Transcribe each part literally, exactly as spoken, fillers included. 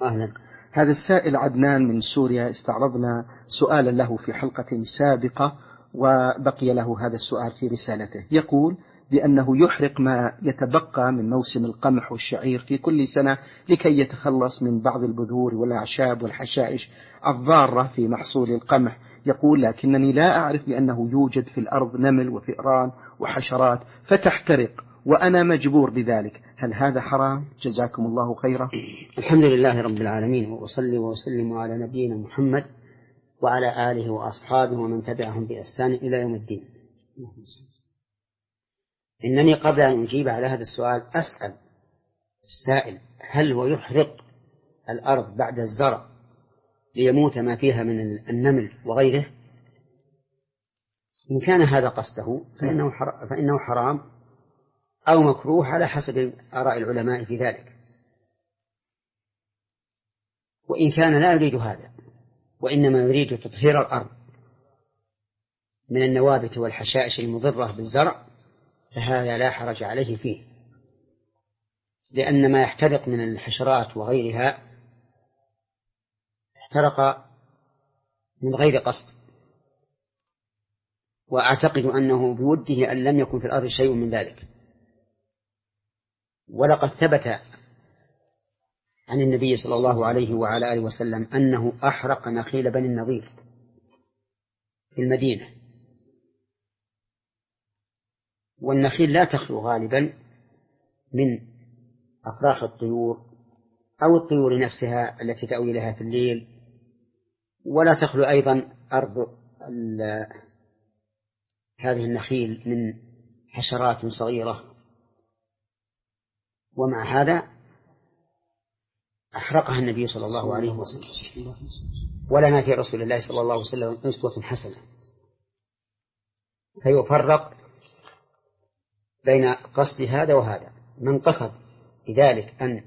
أهلا. هذا السائل عدنان من سوريا، استعرضنا سؤالا له في حلقة سابقة وبقي له هذا السؤال في رسالته. يقول بأنه يحرق ما يتبقى من موسم القمح والشعير في كل سنة لكي يتخلص من بعض البذور والأعشاب والحشائش الضارة في محصول القمح. يقول لكنني لا أعرف بأنه يوجد في الأرض نمل وفئران وحشرات فتحترق وأنا مجبور بذلك، هل هذا حرام؟ جزاكم الله خيرا. الحمد لله رب العالمين، وأصلي وأسلم على نبينا محمد وعلى آله وأصحابه ومن تبعهم بإحسان إلى يوم الدين. إنني قبل أن أجيب على هذا السؤال أسأل السائل هل هو يحرق الأرض بعد الزرع ليموت ما فيها من النمل وغيره؟ إن كان هذا قصده فإنه حرام, فإنه حرام أو مكروه على حسب آراء العلماء في ذلك. وإن كان لا يريد هذا وإنما يريد تطهير الأرض من النوابت والحشائش المضرة بالزرع فهذا لا حرج عليه فيه، لأن ما يحترق من الحشرات وغيرها احترق من غير قصد، وأعتقد أنه بوده أن لم يكن في الأرض شيء من ذلك. ولقد ثبت عن النبي صلى الله عليه وعلى آله وسلم أنه أحرق نخيل بني النضير في المدينة، والنخيل لا تخلو غالبا من أفراخ الطيور أو الطيور نفسها التي تأوي لها في الليل، ولا تخلو أيضا أرض هذه النخيل من حشرات صغيرة. ومع هذا أحرقها النبي صلى الله عليه وسلم، ولنا في رسول الله صلى الله عليه وسلم أسوة حسنة. فيفرق بين قصد هذا وهذا. من قصد بذلك أن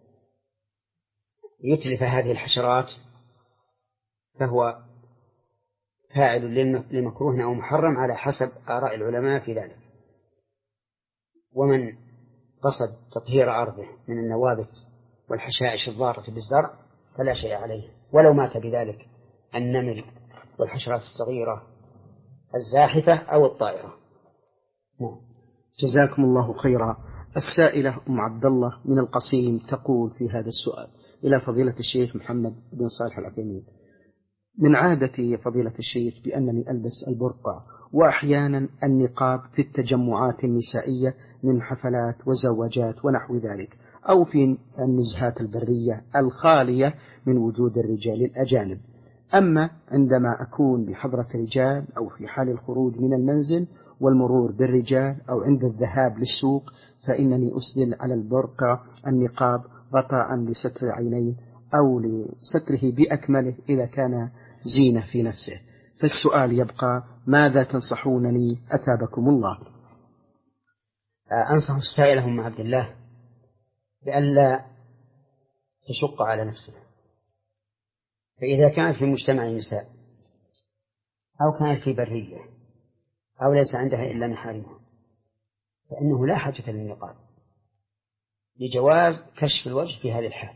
يتلف هذه الحشرات فهو فاعل لمكروه أو محرم على حسب آراء العلماء في ذلك. ومن قصد تطهير أرضه من النوابت والحشائش الضارة بالزرع فلا شيء عليه، ولو مات بذلك النمل والحشرات الصغيرة الزاحفة أو الطائرة. نعم. جزاكم الله خيرا. السائلة أم عبد الله من القصيم تقول في هذا السؤال إلى فضيلة الشيخ محمد بن صالح العثيمين: من عادتي فضيلة الشيخ بأنني ألبس البرقع وأحيانا النقاب في التجمعات النسائية من حفلات وزواجات ونحو ذلك، أو في النزهات البرية الخالية من وجود الرجال الأجانب. أما عندما أكون بحضرة رجال أو في حال الخروج من المنزل والمرور بالرجال أو عند الذهاب للسوق فإنني أسدل على البرقع النقاب غطاء لستر العينين أو لستره بأكمله إذا كان زينة في نفسه. فالسؤال يبقى: ماذا تنصحونني أثابكم الله؟ أنصح السائلة أم عبد الله بألا تشق على نفسها، فإذا كانت في مجتمع النساء أو كانت في برية أو ليس عندها إلا محارمها فإنه لا حاجة للنقاب لجواز كشف الوجه في هذه الحال،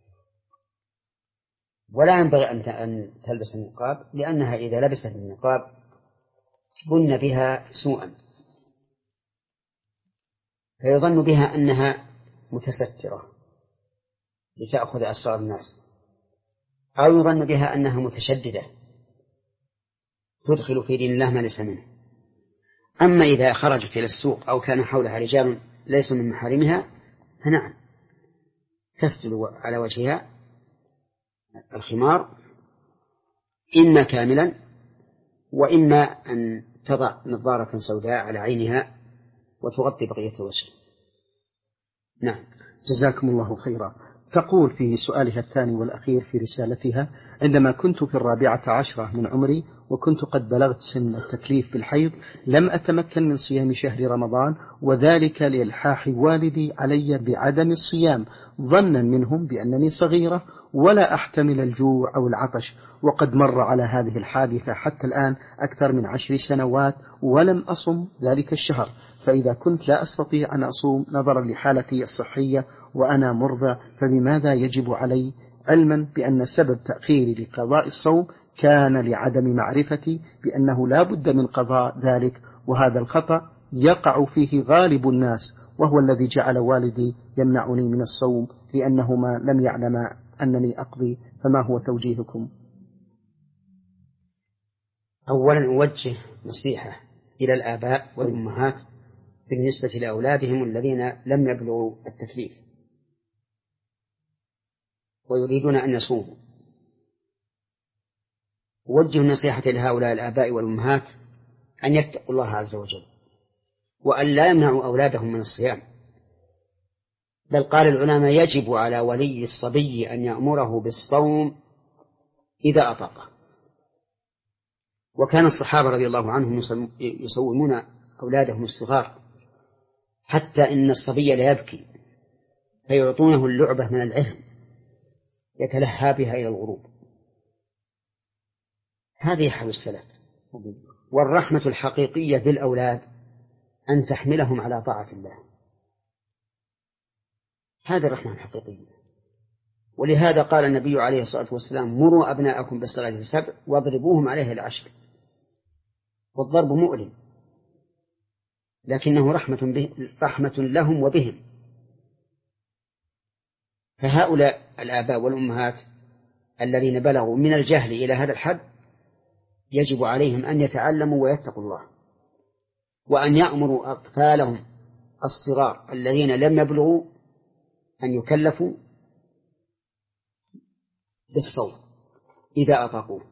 ولا ينبغي أن تلبس النقاب، لأنها إذا لبست النقاب ظن بها سوءا، فيظن بها أنها متسترة لتأخذ أسرار الناس، أو يظن بها أنها متشددة تدخل في دين الله ما ليس منه. أما إذا خرجت إلى السوق أو كان حولها رجال ليسوا من محارمها فنعم تسدل على وجهها الخمار إما كاملا وإما أن تضع نظارة سوداء على عينها وتغطي بقية الوجه. نعم. جزاكم الله خيرا. تقول في سؤالها الثاني والأخير في رسالتها: عندما كنت في الرابعة عشرة من عمري وكنت قد بلغت سن التكليف بالحيض لم أتمكن من صيام شهر رمضان، وذلك لإلحاح والدي علي بعدم الصيام ظنا منهم بأنني صغيرة ولا أحتمل الجوع أو العطش، وقد مر على هذه الحادثة حتى الآن أكثر من عشر سنوات ولم أصم ذلك الشهر، فإذا كنت لا أستطيع أن أصوم نظرا لحالتي الصحية وأنا مرضع فبماذا يجب علي علما بأن سبب تأخيري لقضاء الصوم كان لعدم معرفتي بأنه لا بد من قضاء ذلك، وهذا الخطأ يقع فيه غالب الناس، وهو الذي جعل والدي يمنعني من الصوم لأنهما لم يعلما أنني أقضي. فما هو توجيهكم؟ أولا أوجه نصيحة إلى الآباء والأمهات بالنسبة لأولادهم الذين لم يبلغوا التكليف ويريدون أن يصوموا. أوجه النصيحة لهؤلاء الآباء والأمهات أن يتقوا الله عز وجل وأن لا يمنعوا أولادهم من الصيام، بل قال العلماء يجب على ولي الصبي أن يأمره بالصوم إذا أطاقه. وكان الصحابة رضي الله عنهم يصومون أولادهم الصغار حتى إن الصبي لا يبكي فيعطونه اللعبة من العهن يتلهى بها إلى الغروب. هذه حال السلف. والرحمة الحقيقية بالأولاد أن تحملهم على طاعة الله، هذه الرحمة الحقيقية. ولهذا قال النبي عليه الصلاة والسلام: مروا أبناءكم بالصلاة السبع واضربوهم عليها العشر. والضرب مؤلم لكنه رحمة, به رحمة لهم وبهم. فهؤلاء الآباء والأمهات الذين بلغوا من الجهل إلى هذا الحد يجب عليهم أن يتعلموا ويتقوا الله، وأن يأمروا أطفالهم الصغار الذين لم يبلغوا أن يكلفوا بالصوم إذا أطاقوه.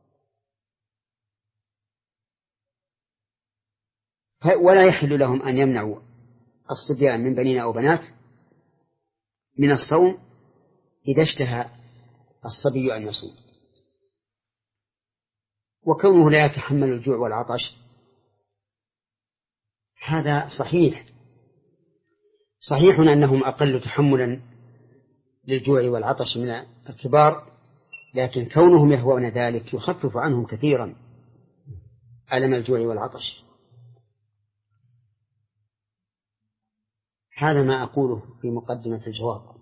ولا يحل لهم أن يمنعوا الصبيان من بنين أو بنات من الصوم إذا اشتهى الصبي أن يصوم. وكونه لا يتحمل الجوع والعطش هذا صحيح، صحيح أنهم أقل تحملا للجوع والعطش من الكبار، لكن كونهم يهوون ذلك يخفف عنهم كثيرا ألم الجوع والعطش. هذا ما أقوله في مقدمة الجواب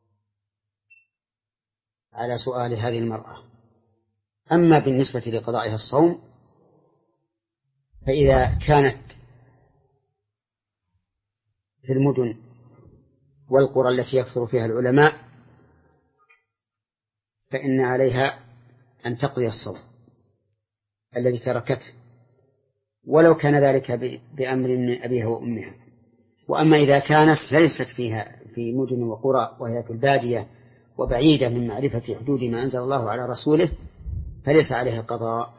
على سؤال هذه المرأة. أما بالنسبة لقضائها الصوم فإذا كانت في المدن والقرى التي يكثر فيها العلماء فإن عليها أن تقضي الصوم الذي تركته ولو كان ذلك بأمر من أبيها وأمها. وأما إذا كانت ليست فيها في مدن وقرى وهي في البادية وبعيدة من معرفة حدود ما أنزل الله على رسوله فليس عليها قضاء،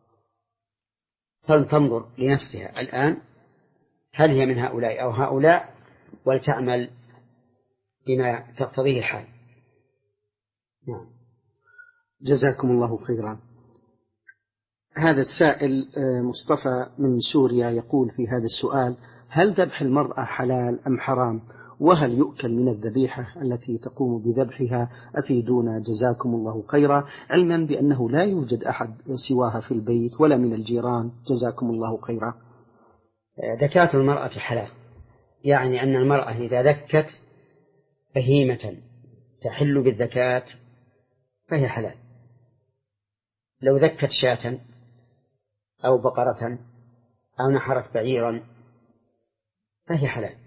فلتنظر لنفسها الآن هل هي من هؤلاء أو هؤلاء ولتعمل بما تقتضيه الحال. نعم. جزاكم الله خيرا. هذا السائل مصطفى من سوريا يقول في هذا السؤال: هل ذبح المرأة حلال أم حرام؟ وهل يؤكل من الذبيحة التي تقوم بذبحها؟ أفيدونا جزاكم الله خيرا، علما بأنه لا يوجد أحد سواها في البيت ولا من الجيران. جزاكم الله خيرا. ذكاة المرأة حلال، يعني أن المرأة إذا ذكت بهيمة تحل بالذكاة فهي حلال. لو ذكت شاة أو بقرة أو نحرت بعيرا فهي حلال.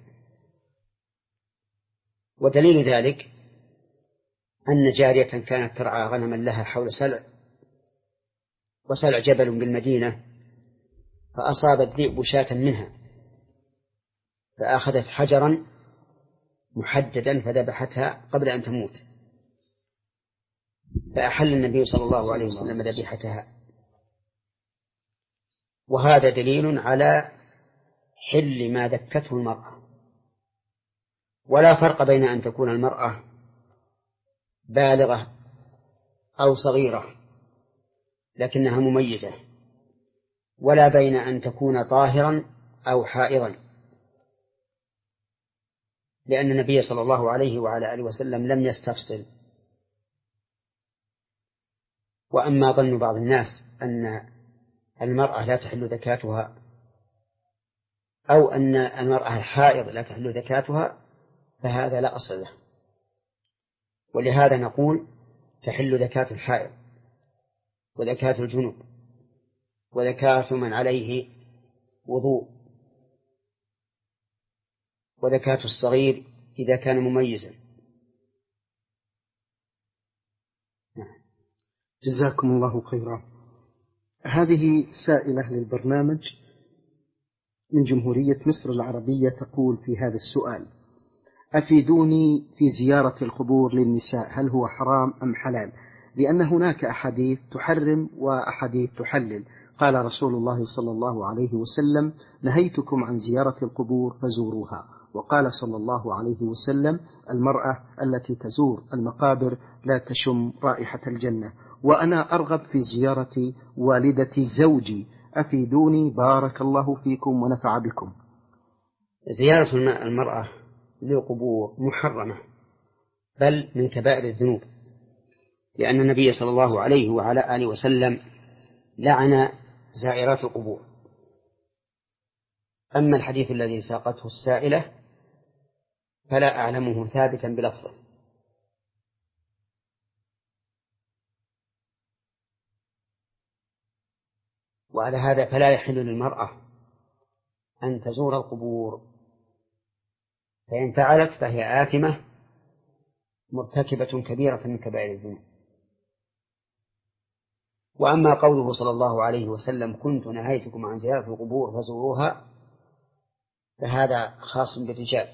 ودليل ذلك أن جارية كانت ترعى غنما لها حول سلع، وسلع جبل بالمدينة، فأصاب الذئب شاة منها فأخذت حجرا محددا فذبحتها قبل أن تموت، فأحل النبي صلى الله عليه وسلم ذبيحتها. وهذا دليل على حل ما ذكته المرأة. ولا فرق بين أن تكون المرأة بالغة أو صغيرة لكنها مميزة، ولا بين أن تكون طاهرا أو حائضا، لأن النبي صلى الله عليه وعلى آله وسلم لم يستفصل. وأما ظن بعض الناس أن المرأة لا تحل زكاتها أو أن المرأة الحائض لا تحل زكاتها فهذا لا أصل له. ولهذا نقول تحل زكاة الحائض وزكاة الجنوب وزكاة من عليه وضوء وزكاة الصغير إذا كان مميزا. جزاكم الله خيرا. هذه سائلة للبرنامج من جمهورية مصر العربية تقول في هذا السؤال: أفيدوني في زيارة القبور للنساء، هل هو حرام أم حلال؟ لأن هناك أحاديث تحرم وأحاديث تحلل. قال رسول الله صلى الله عليه وسلم: نهيتكم عن زيارة القبور فزوروها. وقال صلى الله عليه وسلم: المرأة التي تزور المقابر لا تشم رائحة الجنة. وأنا أرغب في زيارة والدة زوجي، أفيدوني بارك الله فيكم ونفع بكم. زيارة المرأة للقبور محرمة، بل من كبائر الذنوب، لأن النبي صلى الله عليه وعلى آله وسلم لعن زائرات القبور. أما الحديث الذي ساقته السائلة فلا أعلمه ثابتا بلفظه. وعلى هذا فلا يحل للمرأة أن تزور القبور، فإن فعلت فهي آثمة مرتكبة كبيرة من كبائر الذنوب. وأما قوله صلى الله عليه وسلم: كنت نهيتكم عن زيارة القبور فزوروها، فهذا خاص بالرجال.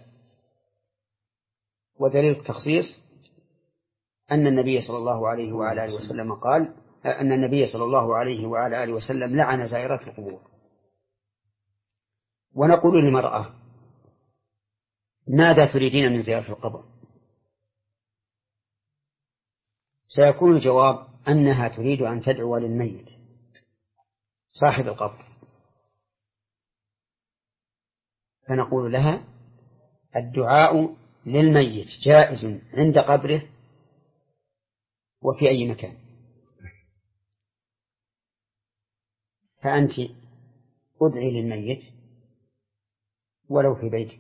ودليل التخصيص أن النبي صلى الله عليه وعلى آله وسلم قال أن النبي صلى الله عليه وعلى آله وسلم لعن زائرات القبور. ونقول للمرأة: ماذا تريدين من زيارة القبر؟ سيكون الجواب أنها تريد أن تدعو للميت صاحب القبر، فنقول لها: الدعاء للميت جائز عند قبره وفي أي مكان، فأنت ادعي للميت ولو في بيتك،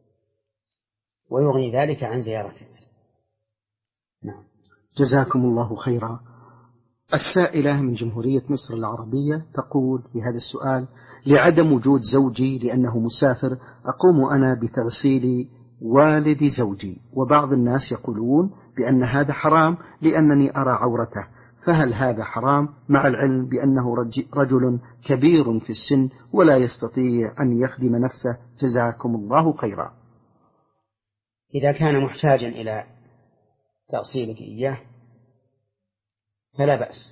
ويغني ذلك عن زيارته. نعم. جزاكم الله خيرا. السائلة من جمهورية مصر العربية تقول في هذا السؤال: لعدم وجود زوجي لأنه مسافر، أقوم أنا بتغسيل والد زوجي، وبعض الناس يقولون بأن هذا حرام لأنني أرى عورته، فهل هذا حرام مع العلم بأنه رجل كبير في السن ولا يستطيع أن يخدم نفسه؟ جزاكم الله خيرا. إذا كان محتاجا إلى تغسيلك إياه فلا بأس،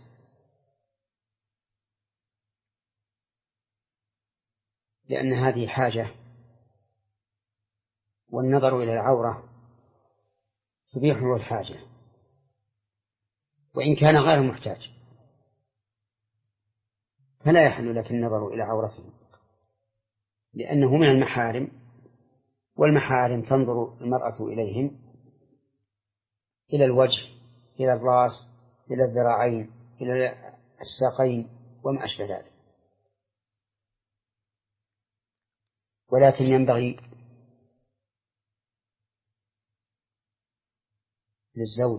لأن هذه حاجة، والنظر إلى العورة تبيحه الحاجة، وإن كان غير محتاج فلا يحل لك النظر إلى عورته، لأنه من المحارم، والمحارم تنظر المرأة إليهم إلى الوجه، إلى الرأس، إلى الذراعين، إلى الساقين وما أشبه ذلك. ولكن ينبغي للزوج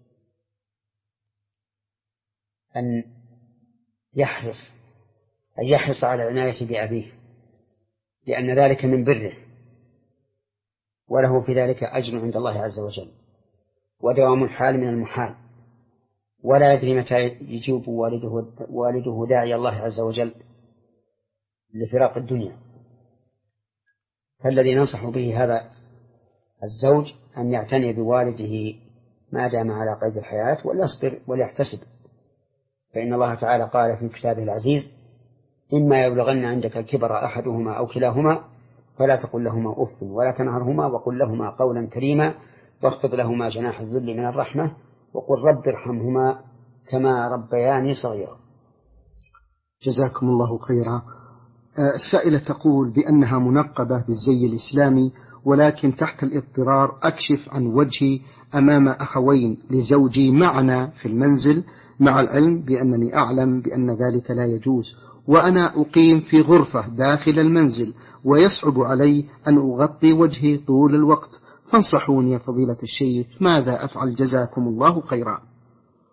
أن يحرص أن يحرص على العناية بأبيه، لأن ذلك من بره، وله في ذلك أجر عند الله عز وجل، ودوام الحال من المحال، ولا يدري متى يجيب والده, والده داعي الله عز وجل لفراق الدنيا. فالذي ننصح به هذا الزوج أن يعتني بوالده ما دام على قيد الحياة، وليصبر وليحتسب، فإن الله تعالى قال في كتابه العزيز: إما يبلغن عندك الكبر أحدهما أو كلاهما فلا تقل لهما أف ولا تنهرهما وقل لهما قولا كريما واخفض لهما جناح الذل من الرحمة وقل رب ارحمهما كما ربياني صغيرا. جزاكم الله خيرا. السائلة تقول بأنها منقبة بالزي الإسلامي، ولكن تحت الاضطرار أكشف عن وجهي أمام أخوين لزوجي معنا في المنزل، مع العلم بأنني أعلم بأن ذلك لا يجوز، وأنا أقيم في غرفة داخل المنزل ويصعب علي أن أغطي وجهي طول الوقت، فانصحوني يا فضيلة الشيخ، ماذا أفعل؟ جزاكم الله خيرا.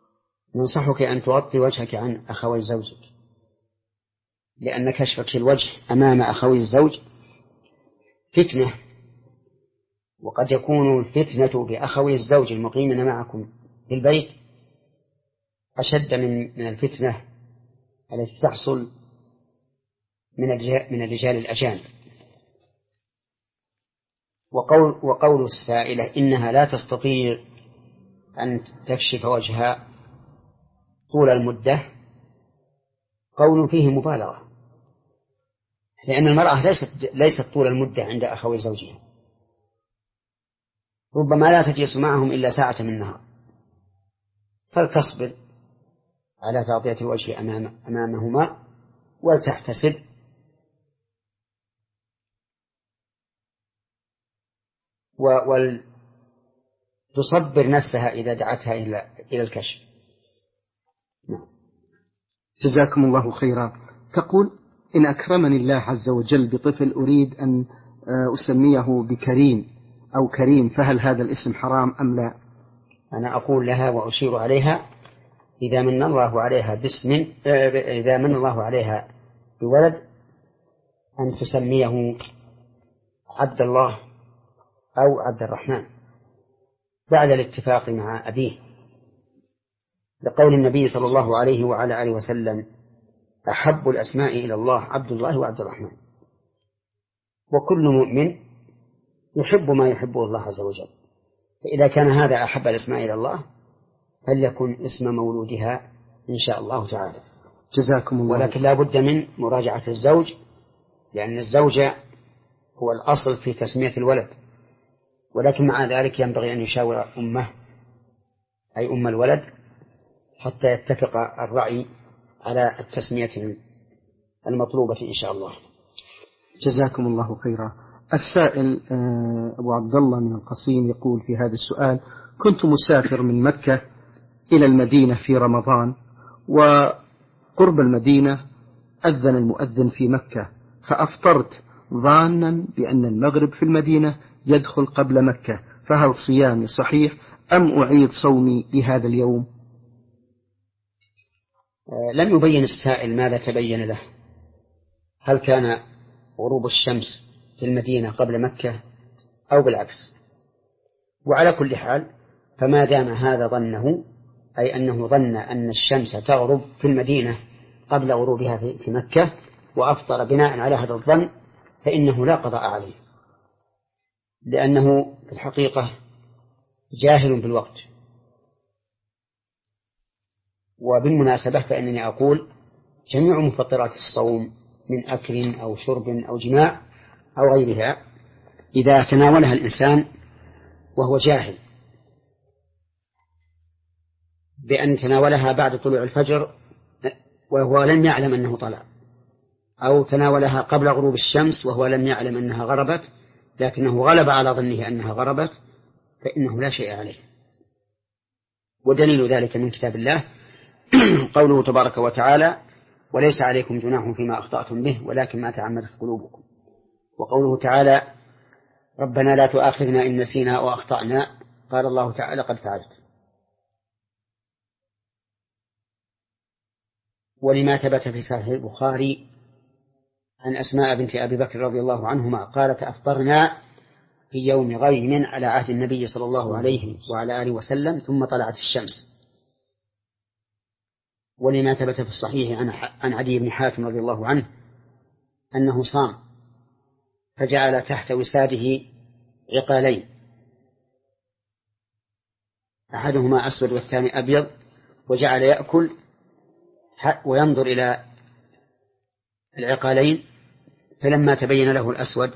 ننصحك أن تغطي وجهك عن أخوي زوجك، لأن كشفك الوجه أمام أخوي الزوج فتنة، وقد يكون الفتنة بأخوي الزوج المقيمين معكم في البيت أشد من من الفتنة التي تحصل من من الرجال الأجانب. وقول, وقول السائلة إنها لا تستطيع أن تكشف وجهها طول المدة قول فيه مبالغة، لأن المرأة ليست, ليست طول المدة عند أخوي زوجها، ربما لا تجلس معهم إلا ساعة من النهار، فلتصبر على تغطية الوجه أمام أمامهما ولتحتسب وتصبر نفسها إذا دعتها إلى إلى الكشف. جزاكم الله خيرا. تقول: إن أكرمني الله عز وجل بطفل أريد أن أسميه بكريم أو كريم، فهل هذا الاسم حرام أم لا؟ أنا أقول لها وأشير عليها: إذا من الله عليها باسم إذا من الله عليها بولد أن تسميه عبد الله أو عبد الرحمن بعد الاتفاق مع أبيه، لقول النبي صلى الله عليه وعلى آله وسلم: أحب الأسماء إلى الله عبد الله وعبد الرحمن. وكل مؤمن يحب ما يحبه الله عز وجل، فإذا كان هذا أحب الأسماء إلى الله فليكن اسم مولودها إن شاء الله تعالى. جزاكم الله. ولكن لا بد من مراجعة الزوج، لأن الزوج هو الأصل في تسمية الولد، ولكن مع ذلك ينبغي أن يشاور أمه أي أم الولد حتى يتفق الرأي على التسمية المطلوبة إن شاء الله. جزاكم الله خيرا. السائل أبو عبد الله من القصيم يقول في هذا السؤال: كنت مسافر من مكة إلى المدينة في رمضان، وقرب المدينة أذن المؤذن في مكة، فأفطرت ظانا بأن المغرب في المدينة يدخل قبل مكة، فهل صيامي صحيح أم أعيد صومي لهذا اليوم؟ لم يبين السائل ماذا تبين له، هل كان غروب الشمس في المدينة قبل مكة أو بالعكس. وعلى كل حال فما دام هذا ظنه، أي أنه ظن أن الشمس تغرب في المدينة قبل غروبها في مكة وأفطر بناء على هذا الظن، فإنه لا قضاء عليه، لأنه في الحقيقة جاهل بالوقت. وبالمناسبة فإنني أقول: جميع مفطرات الصوم من أكل أو شرب أو جماع أو غيرها إذا تناولها الإنسان وهو جاهل بأن تناولها بعد طلوع الفجر وهو لم يعلم أنه طلع، أو تناولها قبل غروب الشمس وهو لم يعلم أنها غربت لكنه غلب على ظنه أنها غربت، فإنه لا شيء عليه. ودليل ذلك من كتاب الله قوله تبارك وتعالى: وليس عليكم جناح فيما أخطأتم به ولكن ما تعمدت قلوبكم. وقوله تعالى: ربنا لا تؤاخذنا إن نسينا أو أخطأنا، قال الله تعالى: قد فعلت. ولما ثبت في صحيح البخاري عن أسماء بنت أبي بكر رضي الله عنهما قالت: أفطرنا في يوم غيم على عهد النبي صلى الله عليه وعلى آله وسلم ثم طلعت الشمس. ولما ثبت في الصحيح عن عدي بن حاتم رضي الله عنه أنه صام فجعل تحت وساده عقالين، أحدهما أسود والثاني أبيض، وجعل يأكل وينظر إلى العقالين، فلما تبين له الأسود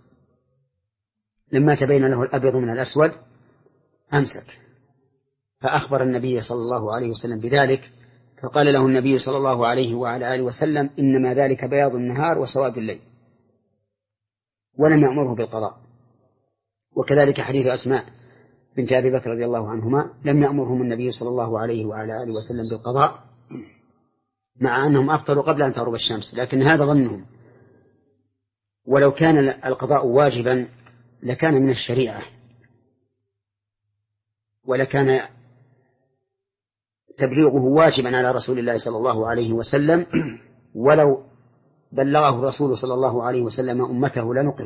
لما تبين له الأبيض من الأسود أمسك، فأخبر النبي صلى الله عليه وسلم بذلك، فقال له النبي صلى الله عليه وعلى آله وسلم: إنما ذلك بياض النهار وسواد الليل، ولم يأمره بالقضاء. وكذلك حديث أسماء بنت أبي بكر رضي الله عنهما لم يأمرهم النبي صلى الله عليه وعلى آله وسلم بالقضاء، مع أنهم أفطروا قبل أن تغرب الشمس، لكن هذا ظنهم. ولو كان القضاء واجبا لكان من الشريعة، ولكان تبليغه واجبا على رسول الله صلى الله عليه وسلم، ولو بلغه الرسول صلى الله عليه وسلم أمته لنقل،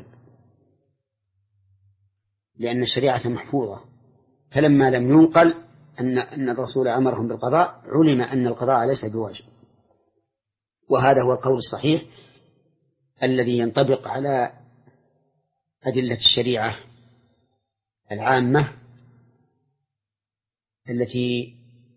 لأن الشريعة محفوظة. فلما لم ينقل أن أن الرسول أمرهم بالقضاء علم أن القضاء ليس بواجب. وهذا هو القول الصحيح الذي ينطبق على أدلة الشريعة العامة التي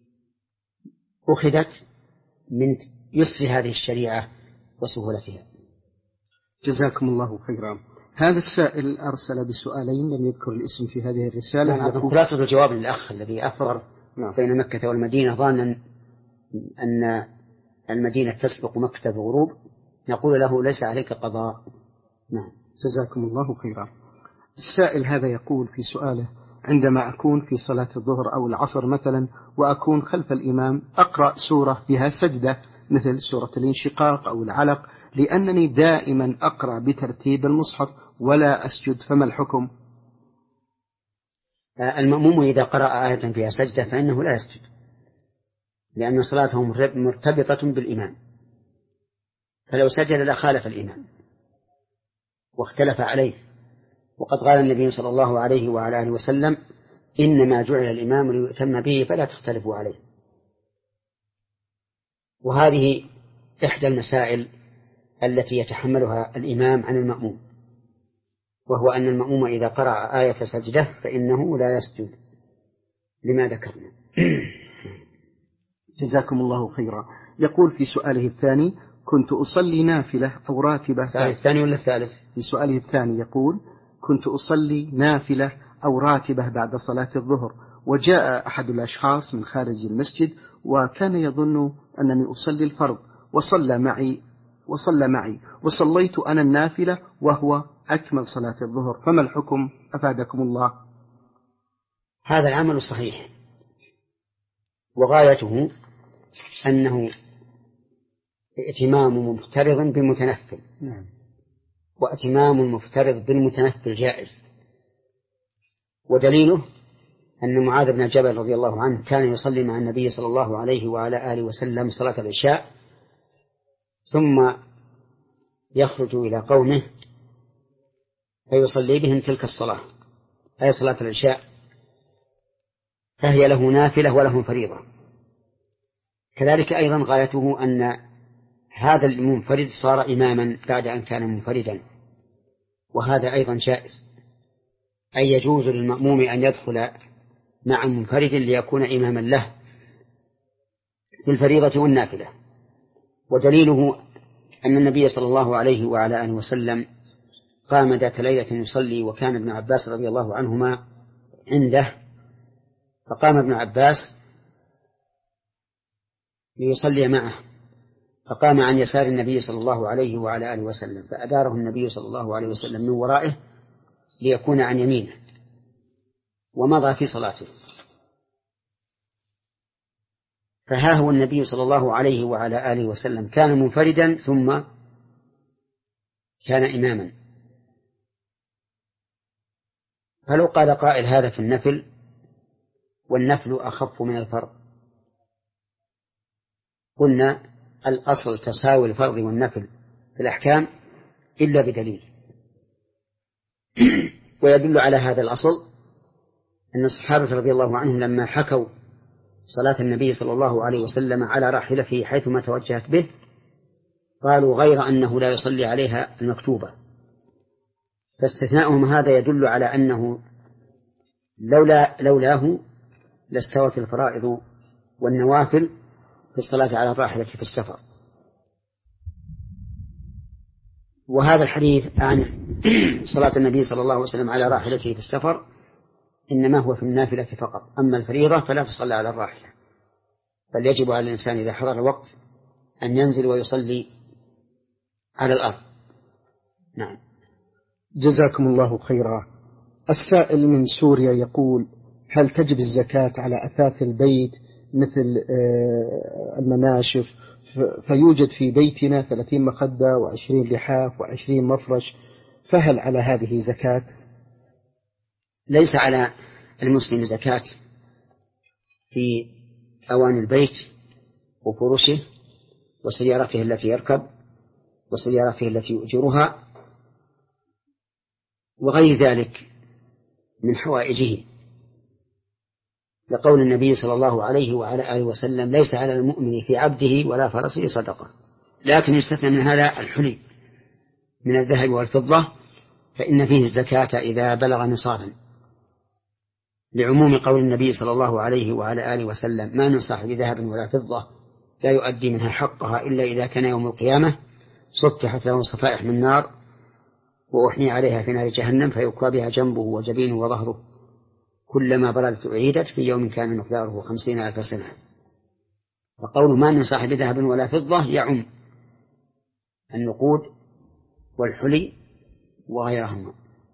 أخذت من يسر هذه الشريعة وسهولتها. جزاكم الله خيرا. هذا السائل أرسل بسؤالين لم يذكر الاسم في هذه الرسالة. نعم، خلاصة الجواب للأخ الذي أفطر نعم. بين مكة والمدينة ظانا أن المدينة تسبق مكة بالغروب، نقول له ليس عليك قضاء. نعم. جزاكم الله خيرا. السائل هذا يقول في سؤاله: عندما أكون في صلاة الظهر أو العصر مثلا وأكون خلف الإمام أقرأ سورة فيها سجدة مثل سورة الانشقاق أو العلق، لأنني دائما أقرأ بترتيب المصحف ولا أسجد، فما الحكم؟ المأموم إذا قرأ آية فيها سجدة فإنه لا يسجد، لأن صلاته مرتبطة بالإمام، فلو سجد لخالف الإمام واختلف عليه. وقد قال النبي صلى الله عليه وعلى آله وسلم: إنما جعل الإمام ليؤتم به فلا تختلفوا عليه. وهذه إحدى المسائل التي يتحملها الإمام عن المأموم، وهو أن المأموم إذا قرأ آية سجدة فإنه لا يسجد لما ذكرنا. جزاكم الله خيرا. يقول في سؤاله الثاني: كنت أصلي نافلة أو راتبة. سؤاله الثاني ولا الثالث؟ في سؤاله الثاني يقول: كنت أصلي نافلة أو راتبة بعد صلاة الظهر، وجاء أحد الأشخاص من خارج المسجد وكان يظن أنني أصلي الفرض، وصلى معي وصلى معي وصليت أنا النافلة وهو أكمل صلاة الظهر، فما الحكم أفادكم الله؟ هذا العمل صحيح، وغايته أنه ائتمام مفترض بمتنفل، نعم. وائتمام المفترض بالمتنفل جائز. ودليله أن معاذ بن جبل رضي الله عنه كان يصلي مع النبي صلى الله عليه وعلى آله وسلم صلاة العشاء، ثم يخرج إلى قومه فيصلي بهم تلك الصلاة، أي صلاة العشاء، فهي له نافلة وله فريضة. كذلك أيضا غايته أن هذا المنفرد صار إماما بعد أن كان منفردا، وهذا أيضا جائز، أي يجوز للمأموم أن يدخل مع منفرد ليكون إماما له في الفريضة والنافلة. ودليله أن النبي صلى الله عليه وعلى آله وسلم قام ذات ليلة يصلي، وكان ابن عباس رضي الله عنهما عنده، فقام ابن عباس ليصلي معه، فقام عن يسار النبي صلى الله عليه وعلى آله وسلم، فأداره النبي صلى الله عليه وسلم من ورائه ليكون عن يمينه، ومضى في صلاته. فها هو النبي صلى الله عليه وعلى آله وسلم كان منفردا ثم كان إماما. فلو قال قائل هذا في النفل، والنفل أخف من الفرض، قلنا الأصل تساوي الفرض والنفل في الأحكام إلا بدليل. ويدل على هذا الأصل أن الصحابة رضي الله عنهم لما حكوا صلاة النبي صلى الله عليه وسلم على راحلته حيثما توجهت به، قالوا غير أنه لا يصلي عليها المكتوبة. فاستثناؤهم هذا يدل على أنه لولا لولاه لاستوت الفرائض والنوافل في الصلاة على الراحلة في السفر. وهذا الحديث عن صلاة النبي صلى الله عليه وسلم على راحلته في السفر إنما هو في النافلة فقط، أما الفريضة فلا تصلى على الراحلة، بل يجب على الإنسان إذا حضر الوقت أن ينزل ويصلي على الأرض. نعم. جزاكم الله خيرا. السائل من سوريا يقول: هل تجب الزكاة على أثاث البيت مثل المناشف؟ فيوجد في بيتنا ثلاثين مخدة وعشرين لحاف وعشرين مفرش، فهل على هذه زكاة؟ ليس على المسلم زكاة في أواني البيت وفرشه وسيارته التي يركب وسيارته التي يؤجرها وغير ذلك من حوائجه، لقول النبي صلى الله عليه وعلى آله وسلم: ليس على المؤمن في عبده ولا فرسه صدقة. لكن يستثنى من هذا الحلي من الذهب والفضة، فإن فيه الزكاة إذا بلغ نصابا، لعموم قول النبي صلى الله عليه وعلى آله وسلم: ما من صاحب ذهب ولا فضة لا يؤدي منها حقها إلا إذا كان يوم القيامة صفحت له صفائح من نار وأحمي عليها في نار جهنم فيكوى بها جنبه وجبينه وظهره كلما بردت أعيدت في يوم كان مقداره خمسين ألف سنة. فقول ما من صاحب ذهب ولا فضة يعم النقود والحلي وغيرهما.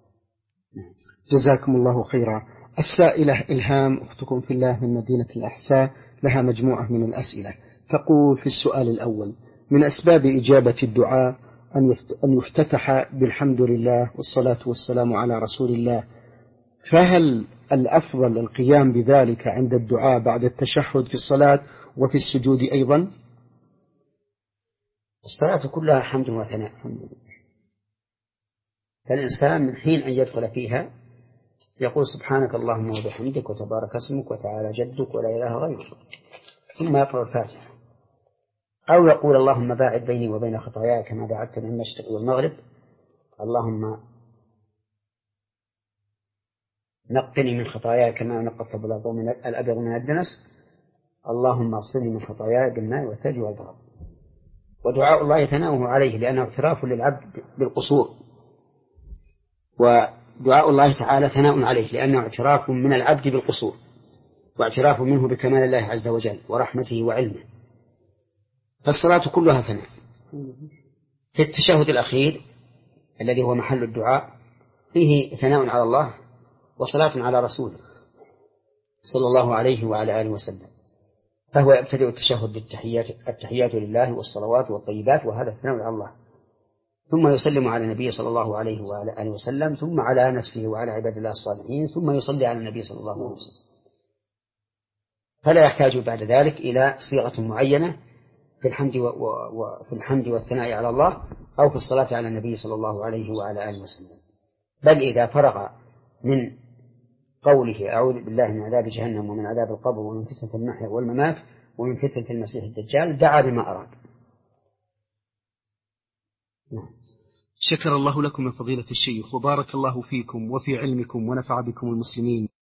جزاكم الله خيرا. السائلة إلهام أختكم في الله من مدينة الأحساء لها مجموعة من الأسئلة، تقول في السؤال الأول: من أسباب إجابة الدعاء أن يفتتح بالحمد لله والصلاة والسلام على رسول الله، فهل الأفضل القيام بذلك عند الدعاء بعد التشهد في الصلاة وفي السجود أيضا؟ الصلاة كلها حمد وثناء، الحمد لله، فالإنسان من حين أن يدخل فيها يقول: سبحانك اللهم وبحمدك وتبارك اسمك وتعالى جدك ولا إله غيرك، ثم يقرأ الفاتحة، أو يقول: اللهم باعد بيني وبين خطاياي كما باعدت بين المشرق والمغرب، اللهم نقني من خطاياي كما نقى الأبيض من الدنس، اللهم اغسلني من خطاياي بالماء والثلج والبرد. ودعاء الله ثناؤه عليه لأنه اعتراف للعبد بالقصور، ودعاء الله تعالى ثناء عليه لأنه اعتراف من العبد بالقصور واعتراف منه بكمال الله عز وجل ورحمته وعلمه. فالصلاة كلها ثناء. في التشهد الأخير الذي هو محل الدعاء فيه ثناء على الله وصلاة على رسوله صلى الله عليه وعلى آله وسلم، فهو يبتدئ التشهد بالتحيات التحيات لله والصلوات والطيبات، وهذا ثناء على الله، ثم يسلم على النبي صلى الله عليه وعلى آله وسلم، ثم على نفسه وعلى عباد الله الصالحين، ثم يصلي على النبي صلى الله عليه وسلم. فلا يحتاج بعد ذلك إلى صيغة معينة في الحمد وفي الحمد والثناء على الله أو في الصلاة على النبي صلى الله عليه وعلى آله وسلم، بل إذا فرغ من قوله أعوذ بالله من عذاب جهنم ومن عذاب القبر ومن فتنة المحيا والممات ومن فتنة المسيح الدجال دعا بما أراد. نعم. شكر الله لكم من فضيلة الشيخ وبارك الله فيكم وفي علمكم ونفع بكم المسلمين.